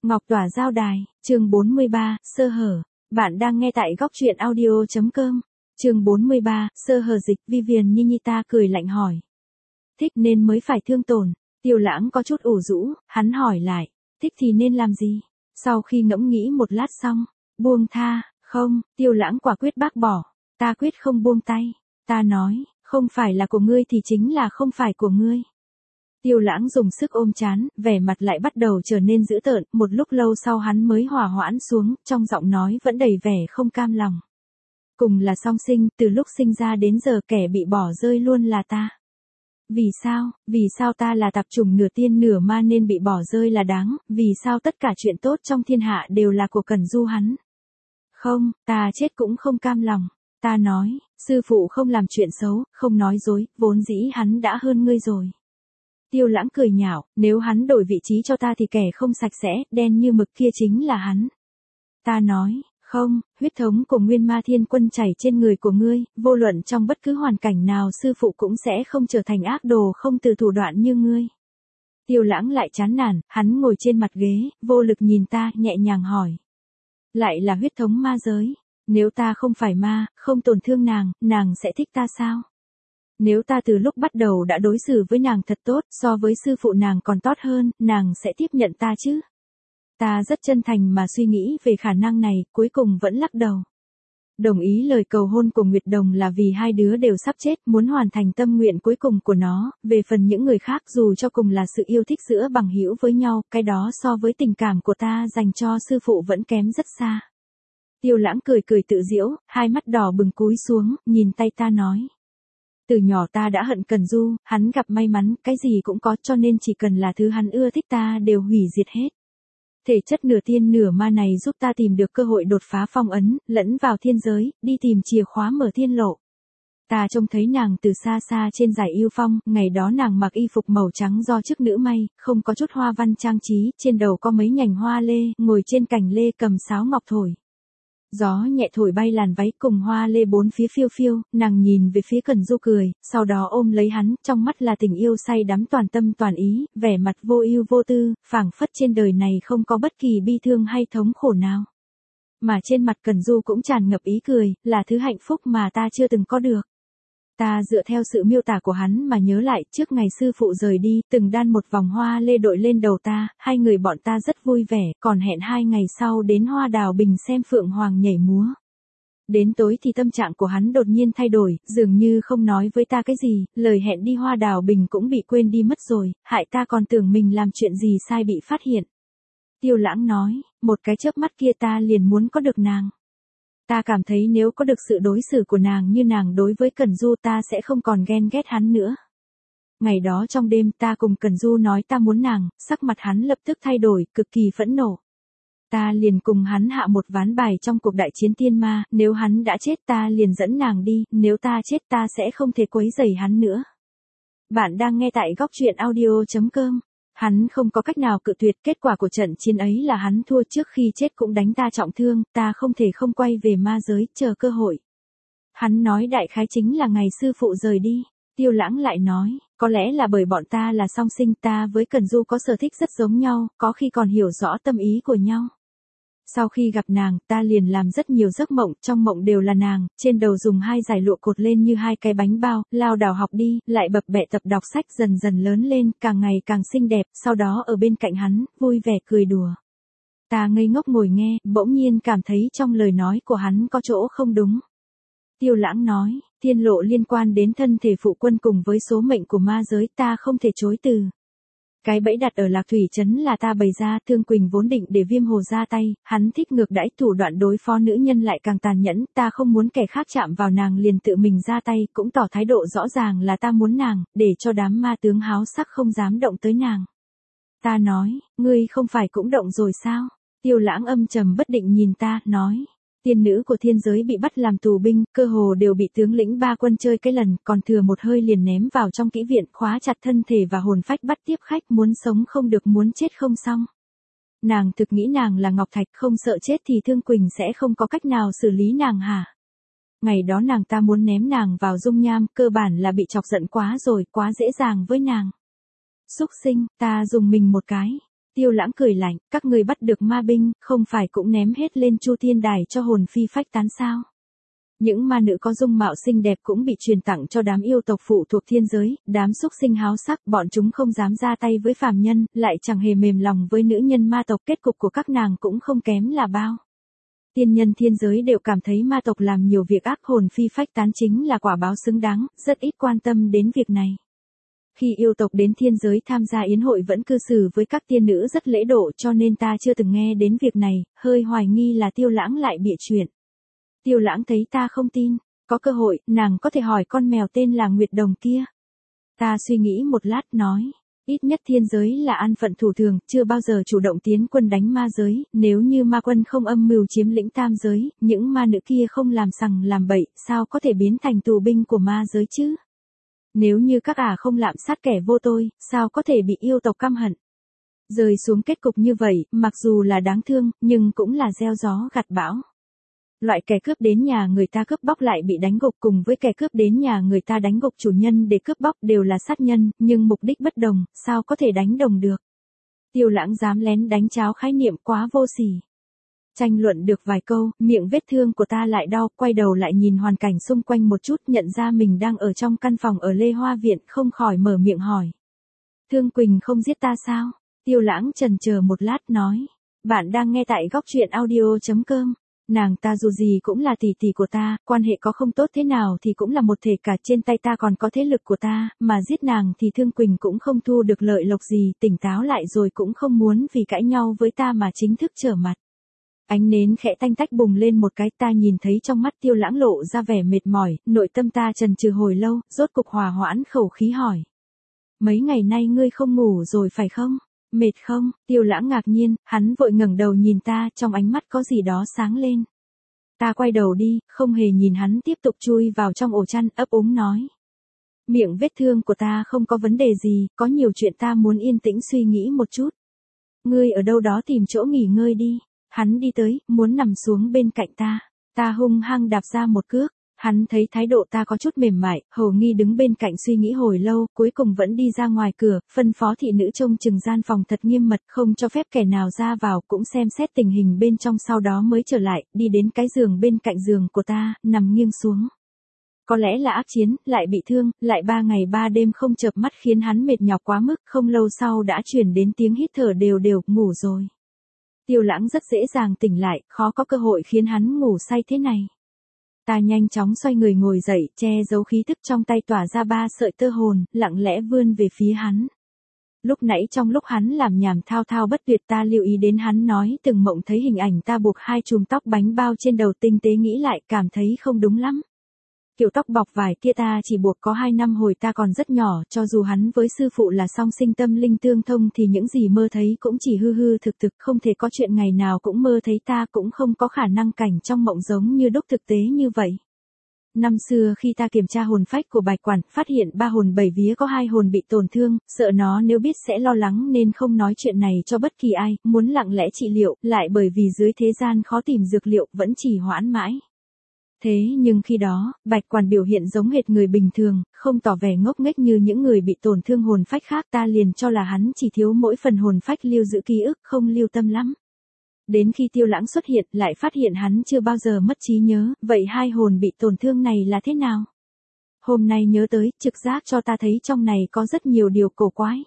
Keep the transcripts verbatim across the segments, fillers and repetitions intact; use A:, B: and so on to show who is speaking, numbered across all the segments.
A: Ngọc Tỏa giao đài, chương bốn mươi ba, sơ hở. Bạn đang nghe tại góc truyện audio chấm com. Chương bốn mươi ba, sơ hở dịch. Vivian Ninita cười lạnh hỏi. Thích nên mới phải thương tổn. Tiêu Lãng có chút ủ rũ, hắn hỏi lại. Thích thì nên làm gì? Sau khi ngẫm nghĩ một lát xong, buông tha, không, Tiêu Lãng quả quyết bác bỏ. Ta quyết không buông tay. Ta nói, không phải là của ngươi thì chính là không phải của ngươi. Tiêu Lãng dùng sức ôm trán, vẻ mặt lại bắt đầu trở nên dữ tợn, một lúc lâu sau hắn mới hòa hoãn xuống, trong giọng nói vẫn đầy vẻ không cam lòng. Cùng là song sinh, từ lúc sinh ra đến giờ kẻ bị bỏ rơi luôn là ta. Vì sao, vì sao ta là tạp chủng nửa tiên nửa ma nên bị bỏ rơi là đáng, vì sao tất cả chuyện tốt trong thiên hạ đều là của Cẩn Du hắn. Không, ta chết cũng không cam lòng. Ta nói, sư phụ không làm chuyện xấu, không nói dối, vốn dĩ hắn đã hơn ngươi rồi. Tiêu Lãng cười nhạo, nếu hắn đổi vị trí cho ta thì kẻ không sạch sẽ, đen như mực kia chính là hắn. Ta nói, không, huyết thống của Nguyên Ma Thiên Quân chảy trên người của ngươi, vô luận trong bất cứ hoàn cảnh nào sư phụ cũng sẽ không trở thành ác đồ không từ thủ đoạn như ngươi. Tiêu Lãng lại chán nản, hắn ngồi trên mặt ghế, vô lực nhìn ta, nhẹ nhàng hỏi. Lại là huyết thống ma giới, nếu ta không phải ma, không tổn thương nàng, nàng sẽ thích ta sao? Nếu ta từ lúc bắt đầu đã đối xử với nàng thật tốt, so với sư phụ nàng còn tốt hơn, nàng sẽ tiếp nhận ta chứ? Ta rất chân thành mà suy nghĩ về khả năng này, cuối cùng vẫn lắc đầu. Đồng ý lời cầu hôn của Nguyệt Đồng là vì hai đứa đều sắp chết, muốn hoàn thành tâm nguyện cuối cùng của nó, về phần những người khác dù cho cùng là sự yêu thích giữa bằng hữu với nhau, cái đó so với tình cảm của ta dành cho sư phụ vẫn kém rất xa. Tiêu Lãng cười cười tự giễu, hai mắt đỏ bừng cúi xuống, nhìn tay ta nói. Từ nhỏ ta đã hận Cẩn Du, hắn gặp may mắn, cái gì cũng có cho nên chỉ cần là thứ hắn ưa thích ta đều hủy diệt hết. Thể chất nửa tiên nửa ma này giúp ta tìm được cơ hội đột phá phong ấn, lẫn vào thiên giới, đi tìm chìa khóa mở thiên lộ. Ta trông thấy nàng từ xa xa trên dải yêu phong, ngày đó nàng mặc y phục màu trắng do chức nữ may, không có chút hoa văn trang trí, trên đầu có mấy nhành hoa lê, ngồi trên cành lê cầm sáo ngọc thổi. Gió nhẹ thổi bay làn váy cùng hoa lê bốn phía phiêu phiêu, nàng nhìn về phía Cẩn Du cười, sau đó ôm lấy hắn, trong mắt là tình yêu say đắm toàn tâm toàn ý, vẻ mặt vô ưu vô tư, phảng phất trên đời này không có bất kỳ bi thương hay thống khổ nào. Mà trên mặt Cẩn Du cũng tràn ngập ý cười, là thứ hạnh phúc mà ta chưa từng có được. Ta dựa theo sự miêu tả của hắn mà nhớ lại, trước ngày sư phụ rời đi, từng đan một vòng hoa lê đội lên đầu ta, hai người bọn ta rất vui vẻ, còn hẹn hai ngày sau đến Hoa Đào Bình xem Phượng Hoàng nhảy múa. Đến tối thì tâm trạng của hắn đột nhiên thay đổi, dường như không nói với ta cái gì, lời hẹn đi Hoa Đào Bình cũng bị quên đi mất rồi, hại ta còn tưởng mình làm chuyện gì sai bị phát hiện. Tiêu Lãng nói, một cái chớp mắt kia ta liền muốn có được nàng. Ta cảm thấy nếu có được sự đối xử của nàng như nàng đối với Cẩn Du ta sẽ không còn ghen ghét hắn nữa. Ngày đó trong đêm ta cùng Cẩn Du nói ta muốn nàng, sắc mặt hắn lập tức thay đổi, cực kỳ phẫn nộ. Ta liền cùng hắn hạ một ván bài trong cuộc đại chiến tiên ma, nếu hắn đã chết ta liền dẫn nàng đi, nếu ta chết ta sẽ không thể quấy rầy hắn nữa. Bạn đang nghe tại góc truyện audio chấm com. Hắn không có cách nào cự tuyệt, kết quả của trận chiến ấy là hắn thua, trước khi chết cũng đánh ta trọng thương, ta không thể không quay về ma giới, chờ cơ hội. Hắn nói đại khái chính là ngày sư phụ rời đi. Tiêu Lãng lại nói, có lẽ là bởi bọn ta là song sinh, ta với Cẩn Du có sở thích rất giống nhau, có khi còn hiểu rõ tâm ý của nhau. Sau khi gặp nàng, ta liền làm rất nhiều giấc mộng, trong mộng đều là nàng, trên đầu dùng hai dải lụa cột lên như hai cái bánh bao, lao đảo học đi, lại bập bẹ tập đọc sách, dần dần lớn lên, càng ngày càng xinh đẹp, sau đó ở bên cạnh hắn, vui vẻ cười đùa. Ta ngây ngốc ngồi nghe, bỗng nhiên cảm thấy trong lời nói của hắn có chỗ không đúng. Tiêu Lãng nói, thiên lộ liên quan đến thân thể phụ quân cùng với số mệnh của ma giới, ta không thể chối từ. Cái bẫy đặt ở Lạc Thủy Trấn là ta bày ra, Thương Quỳnh vốn định để Viêm Hồ ra tay, hắn thích ngược đãi, thủ đoạn đối phó nữ nhân lại càng tàn nhẫn, ta không muốn kẻ khác chạm vào nàng liền tự mình ra tay, cũng tỏ thái độ rõ ràng là ta muốn nàng, để cho đám ma tướng háo sắc không dám động tới nàng. Ta nói, ngươi không phải cũng động rồi sao? Tiêu Lãng âm trầm bất định nhìn ta, nói. Tiên nữ của thiên giới bị bắt làm tù binh, cơ hồ đều bị tướng lĩnh ba quân chơi cái lần, còn thừa một hơi liền ném vào trong kỹ viện, khóa chặt thân thể và hồn phách bắt tiếp khách, muốn sống không được, muốn chết không xong. Nàng thực nghĩ nàng là Ngọc Thạch, không sợ chết thì Thương Quỳnh sẽ không có cách nào xử lý nàng hả? Ngày đó nàng ta muốn ném nàng vào dung nham, cơ bản là bị chọc giận quá rồi, quá dễ dàng với nàng. Xúc sinh, ta dùng mình một cái. Tiêu Lãng cười lạnh, các người bắt được ma binh, không phải cũng ném hết lên Chu Thiên Đài cho hồn phi phách tán sao? Những ma nữ có dung mạo xinh đẹp cũng bị truyền tặng cho đám yêu tộc phụ thuộc thiên giới, đám xúc sinh háo sắc, bọn chúng không dám ra tay với phàm nhân, lại chẳng hề mềm lòng với nữ nhân ma tộc, kết cục của các nàng cũng không kém là bao. Tiên nhân thiên giới đều cảm thấy ma tộc làm nhiều việc ác, hồn phi phách tán chính là quả báo xứng đáng, rất ít quan tâm đến việc này. Khi yêu tộc đến thiên giới tham gia yến hội vẫn cư xử với các tiên nữ rất lễ độ, cho nên ta chưa từng nghe đến việc này, hơi hoài nghi là Tiêu Lãng lại bịa chuyện. Tiêu Lãng thấy ta không tin, có cơ hội, nàng có thể hỏi con mèo tên là Nguyệt Đồng kia. Ta suy nghĩ một lát nói, ít nhất thiên giới là an phận thủ thường, chưa bao giờ chủ động tiến quân đánh ma giới, nếu như ma quân không âm mưu chiếm lĩnh tam giới, những ma nữ kia không làm sằng làm bậy, sao có thể biến thành tù binh của ma giới chứ? Nếu như các ả không lạm sát kẻ vô tội, sao có thể bị yêu tộc căm hận? Rơi xuống kết cục như vậy, mặc dù là đáng thương, nhưng cũng là gieo gió gặt bão. Loại kẻ cướp đến nhà người ta cướp bóc lại bị đánh gục, cùng với kẻ cướp đến nhà người ta đánh gục chủ nhân để cướp bóc đều là sát nhân, nhưng mục đích bất đồng, sao có thể đánh đồng được? Tiêu Lãng dám lén đánh cháo khái niệm, quá vô sỉ. Tranh luận được vài câu, miệng vết thương của ta lại đau, quay đầu lại nhìn hoàn cảnh xung quanh một chút, nhận ra mình đang ở trong căn phòng ở Lê Hoa Viện, không khỏi mở miệng hỏi. Thương Quỳnh không giết ta sao? Tiêu Lãng chần chờ một lát nói. Bạn đang nghe tại góc truyện audio chấm com. Nàng ta dù gì cũng là tỷ tỷ của ta, quan hệ có không tốt thế nào thì cũng là một thể cả, trên tay ta còn có thế lực của ta, mà giết nàng thì Thương Quỳnh cũng không thu được lợi lộc gì, tỉnh táo lại rồi cũng không muốn vì cãi nhau với ta mà chính thức trở mặt. Ánh nến khẽ tanh tách bùng lên một cái, ta nhìn thấy trong mắt Tiêu Lãng lộ ra vẻ mệt mỏi, nội tâm ta chần chừ hồi lâu, rốt cục hòa hoãn khẩu khí hỏi. Mấy ngày nay ngươi không ngủ rồi phải không? Mệt không? Tiêu Lãng ngạc nhiên, hắn vội ngẩng đầu nhìn ta, trong ánh mắt có gì đó sáng lên. Ta quay đầu đi, không hề nhìn hắn, tiếp tục chui vào trong ổ chăn, ấp úng nói. Miệng vết thương của ta không có vấn đề gì, có nhiều chuyện ta muốn yên tĩnh suy nghĩ một chút. Ngươi ở đâu đó tìm chỗ nghỉ ngơi đi. Hắn đi tới, muốn nằm xuống bên cạnh ta. Ta hung hăng đạp ra một cước. Hắn thấy thái độ ta có chút mềm mại, hầu nghi đứng bên cạnh suy nghĩ hồi lâu, cuối cùng vẫn đi ra ngoài cửa, phân phó thị nữ trông chừng gian phòng thật nghiêm mật, không cho phép kẻ nào ra vào, cũng xem xét tình hình bên trong, sau đó mới trở lại, đi đến cái giường bên cạnh giường của ta, nằm nghiêng xuống. Có lẽ là ác chiến, lại bị thương, lại ba ngày ba đêm không chợp mắt khiến hắn mệt nhọc quá mức, không lâu sau đã truyền đến tiếng hít thở đều đều, ngủ rồi. Tiêu Lãng rất dễ dàng tỉnh lại, khó có cơ hội khiến hắn ngủ say thế này. Ta nhanh chóng xoay người ngồi dậy, che giấu khí thức trong tay, tỏa ra ba sợi tơ hồn, lặng lẽ vươn về phía hắn. Lúc nãy trong lúc hắn làm nhảm thao thao bất tuyệt, ta lưu ý đến hắn nói từng mộng thấy hình ảnh ta buộc hai chùm tóc bánh bao trên đầu, tinh tế nghĩ lại cảm thấy không đúng lắm. Kiểu tóc bọc vải kia ta chỉ buộc có hai năm hồi ta còn rất nhỏ, cho dù hắn với sư phụ là song sinh tâm linh tương thông thì những gì mơ thấy cũng chỉ hư hư thực thực, không thể có chuyện ngày nào cũng mơ thấy ta, cũng không có khả năng cảnh trong mộng giống như đúc thực tế như vậy. Năm xưa khi ta kiểm tra hồn phách của Bạch Quản, phát hiện ba hồn bảy vía có hai hồn bị tổn thương, sợ nó nếu biết sẽ lo lắng nên không nói chuyện này cho bất kỳ ai, muốn lặng lẽ trị liệu, lại bởi vì dưới thế gian khó tìm dược liệu, vẫn trì hoãn mãi. Thế nhưng khi đó, Bạch Quản biểu hiện giống hệt người bình thường, không tỏ vẻ ngốc nghếch như những người bị tổn thương hồn phách khác, ta liền cho là hắn chỉ thiếu mỗi phần hồn phách lưu giữ ký ức, không lưu tâm lắm. Đến khi Tiêu Lãng xuất hiện, lại phát hiện hắn chưa bao giờ mất trí nhớ, vậy hai hồn bị tổn thương này là thế nào? Hôm nay nhớ tới, trực giác cho ta thấy trong này có rất nhiều điều cổ quái.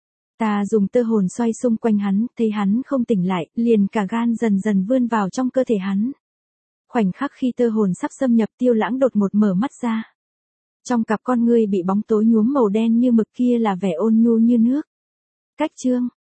A: Ta dùng tơ hồn xoay xung quanh hắn, thấy hắn không tỉnh lại, liền cả gan dần dần vươn vào trong cơ thể hắn. Khoảnh khắc khi tơ hồn sắp xâm nhập, Tiêu Lãng đột ngột mở mắt ra. Trong cặp con ngươi bị bóng tối nhuốm màu đen như mực kia là vẻ ôn nhu như nước. Cách chương,